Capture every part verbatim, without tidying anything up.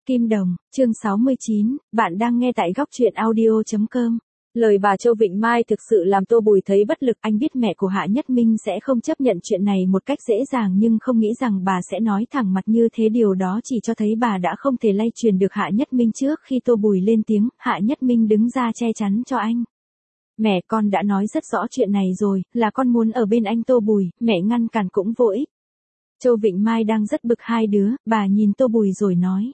Kim Đồng, chương sáu mươi chín, bạn đang nghe tại góc truyện audio chấm com. Lời bà Châu Vịnh Mai thực sự làm Tô Bùi thấy bất lực, anh biết mẹ của Hạ Nhất Minh sẽ không chấp nhận chuyện này một cách dễ dàng nhưng không nghĩ rằng bà sẽ nói thẳng mặt như thế, điều đó chỉ cho thấy bà đã không thể lay truyền được Hạ Nhất Minh. Trước khi Tô Bùi lên tiếng, Hạ Nhất Minh đứng ra che chắn cho anh. Mẹ, con đã nói rất rõ chuyện này rồi, là con muốn ở bên anh. Tô Bùi, mẹ ngăn cản cũng vô ích. Châu Vịnh Mai đang rất bực hai đứa, bà nhìn Tô Bùi rồi nói.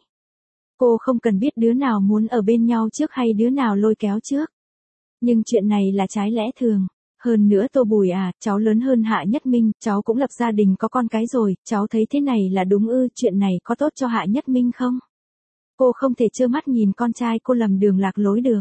Cô không cần biết đứa nào muốn ở bên nhau trước hay đứa nào lôi kéo trước. Nhưng chuyện này là trái lẽ thường. Hơn nữa Tô Bùi à, cháu lớn hơn Hạ Nhất Minh, cháu cũng lập gia đình có con cái rồi, cháu thấy thế này là đúng ư, chuyện này có tốt cho Hạ Nhất Minh không? Cô không thể trơ mắt nhìn con trai cô lầm đường lạc lối được.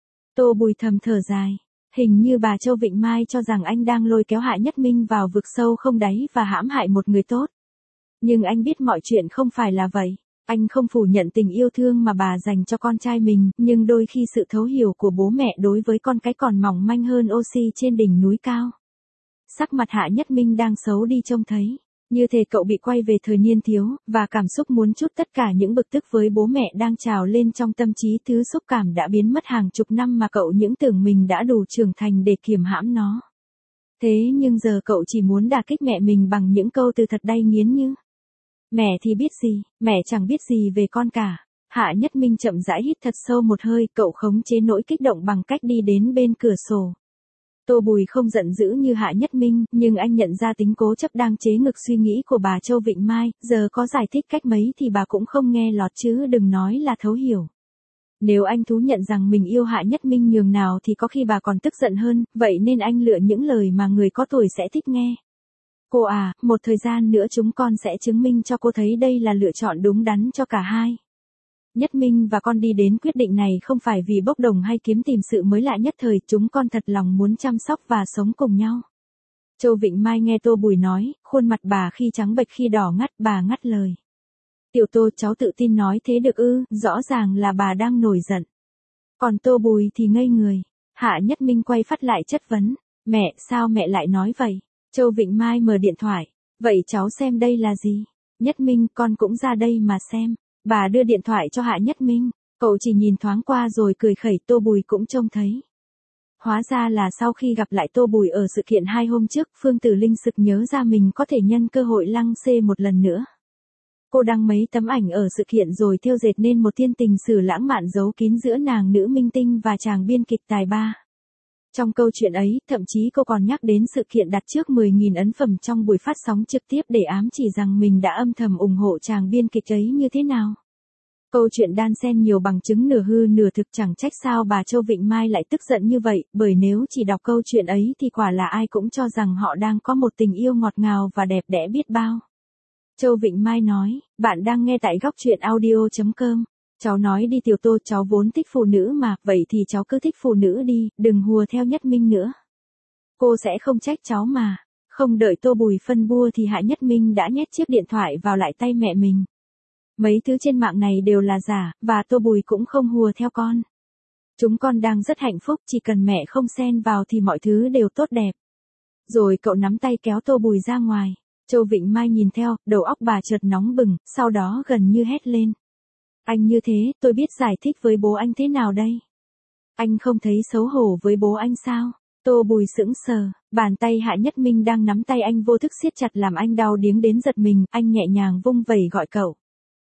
Tô Bùi thầm thở dài. Hình như bà Châu Vịnh Mai cho rằng anh đang lôi kéo Hạ Nhất Minh vào vực sâu không đáy và hãm hại một người tốt. Nhưng anh biết mọi chuyện không phải là vậy. Anh không phủ nhận tình yêu thương mà bà dành cho con trai mình, nhưng đôi khi sự thấu hiểu của bố mẹ đối với con cái còn mỏng manh hơn oxy trên đỉnh núi cao. Sắc mặt Hạ Nhất Minh đang xấu đi trông thấy. Như thể cậu bị quay về thời niên thiếu, và cảm xúc muốn trút tất cả những bực tức với bố mẹ đang trào lên trong tâm trí. Thứ xúc cảm đã biến mất hàng chục năm mà cậu những tưởng mình đã đủ trưởng thành để kiềm hãm nó. Thế nhưng giờ cậu chỉ muốn đả kích mẹ mình bằng những câu từ thật đay nghiến như: mẹ thì biết gì, mẹ chẳng biết gì về con cả. Hạ Nhất Minh chậm rãi hít thật sâu một hơi, cậu khống chế nỗi kích động bằng cách đi đến bên cửa sổ. Tô Bùi không giận dữ như Hạ Nhất Minh, nhưng anh nhận ra tính cố chấp đang chế ngự suy nghĩ của bà Châu Vịnh Mai, giờ có giải thích cách mấy thì bà cũng không nghe lọt chứ đừng nói là thấu hiểu. Nếu anh thú nhận rằng mình yêu Hạ Nhất Minh nhường nào thì có khi bà còn tức giận hơn, vậy nên anh lựa những lời mà người có tuổi sẽ thích nghe. Cô à, một thời gian nữa chúng con sẽ chứng minh cho cô thấy đây là lựa chọn đúng đắn cho cả hai. Nhất Minh và con đi đến quyết định này không phải vì bốc đồng hay kiếm tìm sự mới lạ nhất thời, chúng con thật lòng muốn chăm sóc và sống cùng nhau. Châu Vịnh Mai nghe Tô Bùi nói, khuôn mặt bà khi trắng bệch khi đỏ ngắt, bà ngắt lời. Tiểu Tô, cháu tự tin nói thế được ư, rõ ràng là bà đang nổi giận. Còn Tô Bùi thì ngây người. Hạ Nhất Minh quay phát lại chất vấn. Mẹ, sao mẹ lại nói vậy? Châu Vịnh Mai mở điện thoại. Vậy cháu xem đây là gì? Nhất Minh, con cũng ra đây mà xem. Bà đưa điện thoại cho Hạ Nhất Minh. Cậu chỉ nhìn thoáng qua rồi cười khẩy. Tô Bùi cũng trông thấy. Hóa ra là sau khi gặp lại Tô Bùi ở sự kiện hai hôm trước, Phương Tử Linh sực nhớ ra mình có thể nhân cơ hội lăng xê một lần nữa. Cô đăng mấy tấm ảnh ở sự kiện rồi thêu dệt nên một thiên tình sử lãng mạn giấu kín giữa nàng nữ minh tinh và chàng biên kịch tài ba. Trong câu chuyện ấy, thậm chí cô còn nhắc đến sự kiện đặt trước mười nghìn ấn phẩm trong buổi phát sóng trực tiếp để ám chỉ rằng mình đã âm thầm ủng hộ chàng biên kịch ấy như thế nào. Câu chuyện đan xen nhiều bằng chứng nửa hư nửa thực, chẳng trách sao bà Châu Vịnh Mai lại tức giận như vậy, bởi nếu chỉ đọc câu chuyện ấy thì quả là ai cũng cho rằng họ đang có một tình yêu ngọt ngào và đẹp đẽ biết bao. Châu Vịnh Mai nói, bạn đang nghe tại góc truyện audio chấm com. Cháu nói đi Tiểu Tô, cháu vốn thích phụ nữ mà, vậy thì cháu cứ thích phụ nữ đi, đừng hùa theo Nhất Minh nữa. Cô sẽ không trách cháu mà. Không đợi Tô Bùi phân bua thì Hạ Nhất Minh đã nhét chiếc điện thoại vào lại tay mẹ mình. Mấy thứ trên mạng này đều là giả, và Tô Bùi cũng không hùa theo con. Chúng con đang rất hạnh phúc, chỉ cần mẹ không xen vào thì mọi thứ đều tốt đẹp. Rồi cậu nắm tay kéo Tô Bùi ra ngoài. Châu Vịnh Mai nhìn theo, đầu óc bà chợt nóng bừng, sau đó gần như hét lên. Anh như thế, tôi biết giải thích với bố anh thế nào đây? Anh không thấy xấu hổ với bố anh sao? Tô Bùi sững sờ, bàn tay Hạ Nhất Minh đang nắm tay anh vô thức siết chặt làm anh đau điếng đến giật mình, anh nhẹ nhàng vung vẩy gọi cậu.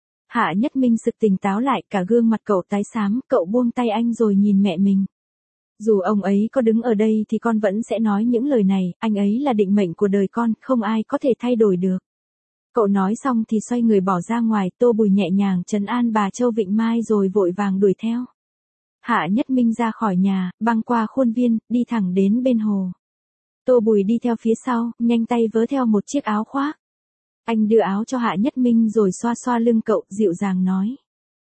Hạ Nhất Minh sực tỉnh táo lại, cả gương mặt cậu tái xám, cậu buông tay anh rồi nhìn mẹ mình. Dù ông ấy có đứng ở đây thì con vẫn sẽ nói những lời này, anh ấy là định mệnh của đời con, không ai có thể thay đổi được. Cậu nói xong thì xoay người bỏ ra ngoài, Tô Bùi nhẹ nhàng trấn an bà Châu Vịnh Mai rồi vội vàng đuổi theo. Hạ Nhất Minh ra khỏi nhà, băng qua khuôn viên, đi thẳng đến bên hồ. Tô Bùi đi theo phía sau, nhanh tay vớ theo một chiếc áo khoác. Anh đưa áo cho Hạ Nhất Minh rồi xoa xoa lưng cậu, dịu dàng nói.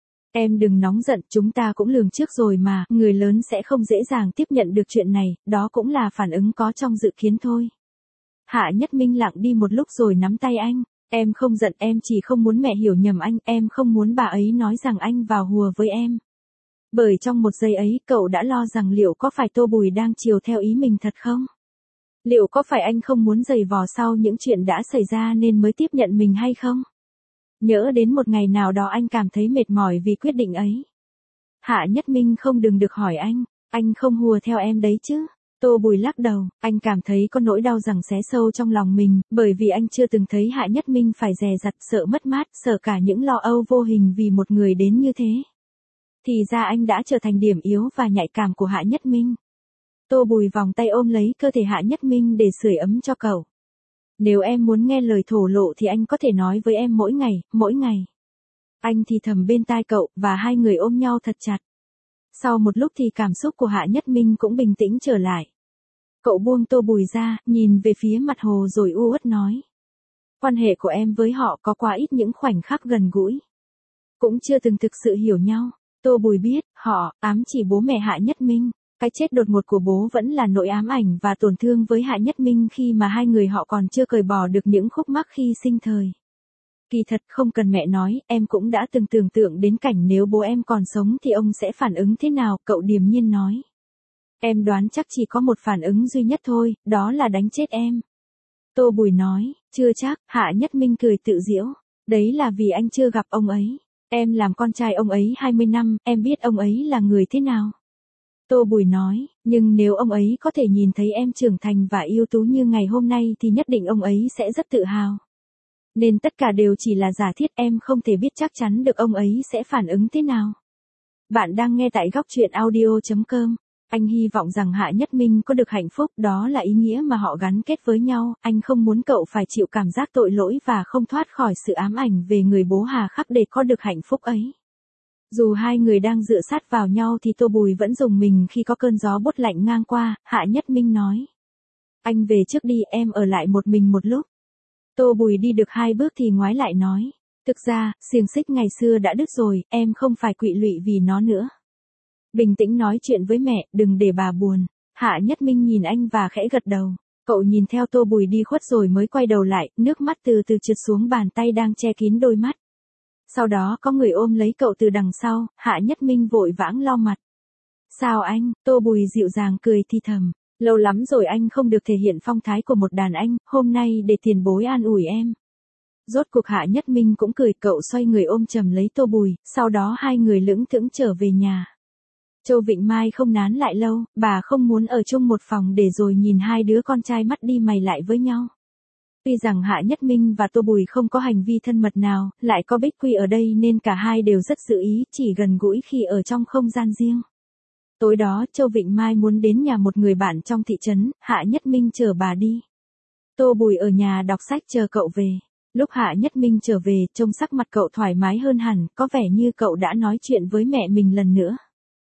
Em đừng nóng giận, chúng ta cũng lường trước rồi mà, người lớn sẽ không dễ dàng tiếp nhận được chuyện này, đó cũng là phản ứng có trong dự kiến thôi. Hạ Nhất Minh lặng đi một lúc rồi nắm tay anh. Em không giận, em chỉ không muốn mẹ hiểu nhầm anh, em không muốn bà ấy nói rằng anh vào hùa với em. Bởi trong một giây ấy, cậu đã lo rằng liệu có phải Tô Bùi đang chiều theo ý mình thật không? Liệu có phải anh không muốn giày vò sau những chuyện đã xảy ra nên mới tiếp nhận mình hay không? Nhớ đến một ngày nào đó anh cảm thấy mệt mỏi vì quyết định ấy. Hạ Nhất Minh không đừng được hỏi anh, anh không hùa theo em đấy chứ. Tô Bùi lắc đầu, anh cảm thấy có nỗi đau rằng xé sâu trong lòng mình, bởi vì anh chưa từng thấy Hạ Nhất Minh phải dè dặt, sợ mất mát, sợ cả những lo âu vô hình vì một người đến như thế. Thì ra anh đã trở thành điểm yếu và nhạy cảm của Hạ Nhất Minh. Tô Bùi vòng tay ôm lấy cơ thể Hạ Nhất Minh để sưởi ấm cho cậu. Nếu em muốn nghe lời thổ lộ thì anh có thể nói với em mỗi ngày, mỗi ngày. Anh thì thầm bên tai cậu, và hai người ôm nhau thật chặt. Sau một lúc thì cảm xúc của Hạ Nhất Minh cũng bình tĩnh trở lại. Cậu buông Tô Bùi ra, nhìn về phía mặt hồ rồi u uất nói. Quan hệ của em với họ có quá ít những khoảnh khắc gần gũi. Cũng chưa từng thực sự hiểu nhau. Tô Bùi biết, họ, ám chỉ bố mẹ Hạ Nhất Minh. Cái chết đột ngột của bố vẫn là nỗi ám ảnh và tổn thương với Hạ Nhất Minh khi mà hai người họ còn chưa cởi bỏ được những khúc mắc khi sinh thời. Kỳ thật không cần mẹ nói, em cũng đã từng tưởng tượng đến cảnh nếu bố em còn sống thì ông sẽ phản ứng thế nào, cậu điềm nhiên nói. Em đoán chắc chỉ có một phản ứng duy nhất thôi, đó là đánh chết em. Tô Bùi nói, chưa chắc, Hạ Nhất Minh cười tự giễu. Đấy là vì anh chưa gặp ông ấy. Em làm con trai ông ấy hai mươi năm, em biết ông ấy là người thế nào. Tô Bùi nói, nhưng nếu ông ấy có thể nhìn thấy em trưởng thành và ưu tú như ngày hôm nay thì nhất định ông ấy sẽ rất tự hào. Nên tất cả đều chỉ là giả thiết, em không thể biết chắc chắn được ông ấy sẽ phản ứng thế nào. Bạn đang nghe tại góc truyện audio chấm com. Anh hy vọng rằng Hạ Nhất Minh có được hạnh phúc, đó là ý nghĩa mà họ gắn kết với nhau, anh không muốn cậu phải chịu cảm giác tội lỗi và không thoát khỏi sự ám ảnh về người bố hà khắc để có được hạnh phúc ấy. Dù hai người đang dựa sát vào nhau thì Tô Bùi vẫn rùng mình khi có cơn gió bút lạnh ngang qua, Hạ Nhất Minh nói. Anh về trước đi, em ở lại một mình một lúc. Tô Bùi đi được hai bước thì ngoái lại nói. Thực ra, xiềng xích ngày xưa đã đứt rồi, em không phải quỵ lụy vì nó nữa. Bình tĩnh nói chuyện với mẹ, đừng để bà buồn. Hạ Nhất Minh nhìn anh và khẽ gật đầu. Cậu nhìn theo Tô Bùi đi khuất rồi mới quay đầu lại, nước mắt từ từ trượt xuống bàn tay đang che kín đôi mắt. Sau đó có người ôm lấy cậu từ đằng sau, Hạ Nhất Minh vội vãng lau mặt. Sao anh, Tô Bùi dịu dàng cười thì thầm. Lâu lắm rồi anh không được thể hiện phong thái của một đàn anh, hôm nay để tiền bối an ủi em. Rốt cuộc Hạ Nhất Minh cũng cười, cậu xoay người ôm chầm lấy Tô Bùi, sau đó hai người lững thững trở về nhà. Châu Vịnh Mai không nán lại lâu, bà không muốn ở chung một phòng để rồi nhìn hai đứa con trai mắt đi mày lại với nhau. Tuy rằng Hạ Nhất Minh và Tô Bùi không có hành vi thân mật nào, lại có Bích Quy ở đây nên cả hai đều rất giữ ý, chỉ gần gũi khi ở trong không gian riêng. Tối đó Châu Vịnh Mai muốn đến nhà một người bạn trong thị trấn, Hạ Nhất Minh chở bà đi. Tô Bùi ở nhà đọc sách chờ cậu về. Lúc Hạ Nhất Minh trở về, trông sắc mặt cậu thoải mái hơn hẳn, có vẻ như cậu đã nói chuyện với mẹ mình lần nữa.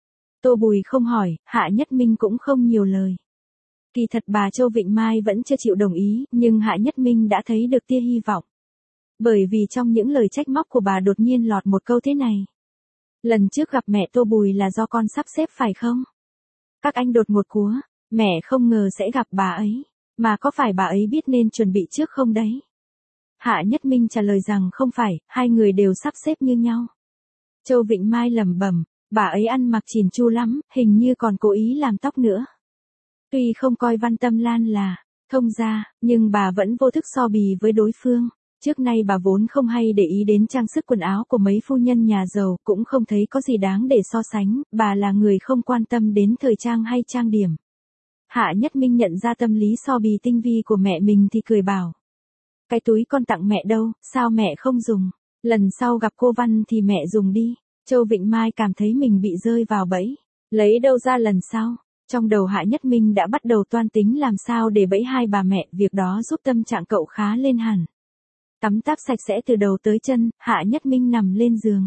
Tô Bùi không hỏi, Hạ Nhất Minh cũng không nhiều lời. Kỳ thật bà Châu Vịnh Mai vẫn chưa chịu đồng ý, nhưng Hạ Nhất Minh đã thấy được tia hy vọng. Bởi vì trong những lời trách móc của bà đột nhiên lọt một câu thế này. Lần trước gặp mẹ Tô Bùi là do con sắp xếp phải không? Các anh đột ngột cúa, mẹ không ngờ sẽ gặp bà ấy, mà có phải bà ấy biết nên chuẩn bị trước không đấy? Hạ Nhất Minh trả lời rằng không phải, hai người đều sắp xếp như nhau. Châu Vịnh Mai lẩm bẩm, bà ấy ăn mặc chỉn chu lắm, hình như còn cố ý làm tóc nữa. Tuy không coi Văn Tâm Lan là thông gia, nhưng bà vẫn vô thức so bì với đối phương. Trước nay bà vốn không hay để ý đến trang sức quần áo của mấy phu nhân nhà giàu, cũng không thấy có gì đáng để so sánh, bà là người không quan tâm đến thời trang hay trang điểm. Hạ Nhất Minh nhận ra tâm lý so bì tinh vi của mẹ mình thì cười bảo. Cái túi con tặng mẹ đâu, sao mẹ không dùng? Lần sau gặp cô Văn thì mẹ dùng đi. Châu Vịnh Mai cảm thấy mình bị rơi vào bẫy. Lấy đâu ra lần sau? Trong đầu Hạ Nhất Minh đã bắt đầu toan tính làm sao để bẫy hai bà mẹ, việc đó giúp tâm trạng cậu khá lên hẳn. Tắm táp sạch sẽ từ đầu tới chân, Hạ Nhất Minh nằm lên giường.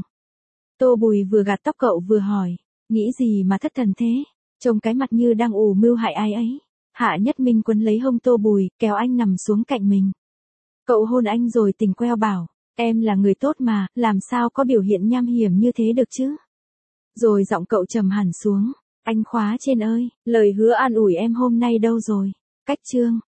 Tô Bùi vừa gạt tóc cậu vừa hỏi, nghĩ gì mà thất thần thế? Trông cái mặt như đang ủ mưu hại ai ấy. Hạ Nhất Minh quấn lấy hông Tô Bùi, kéo anh nằm xuống cạnh mình. Cậu hôn anh rồi tỉnh queo bảo, em là người tốt mà, làm sao có biểu hiện nham hiểm như thế được chứ? Rồi giọng cậu trầm hẳn xuống, anh Khóa trên ơi, lời hứa an ủi em hôm nay đâu rồi? Cách chương.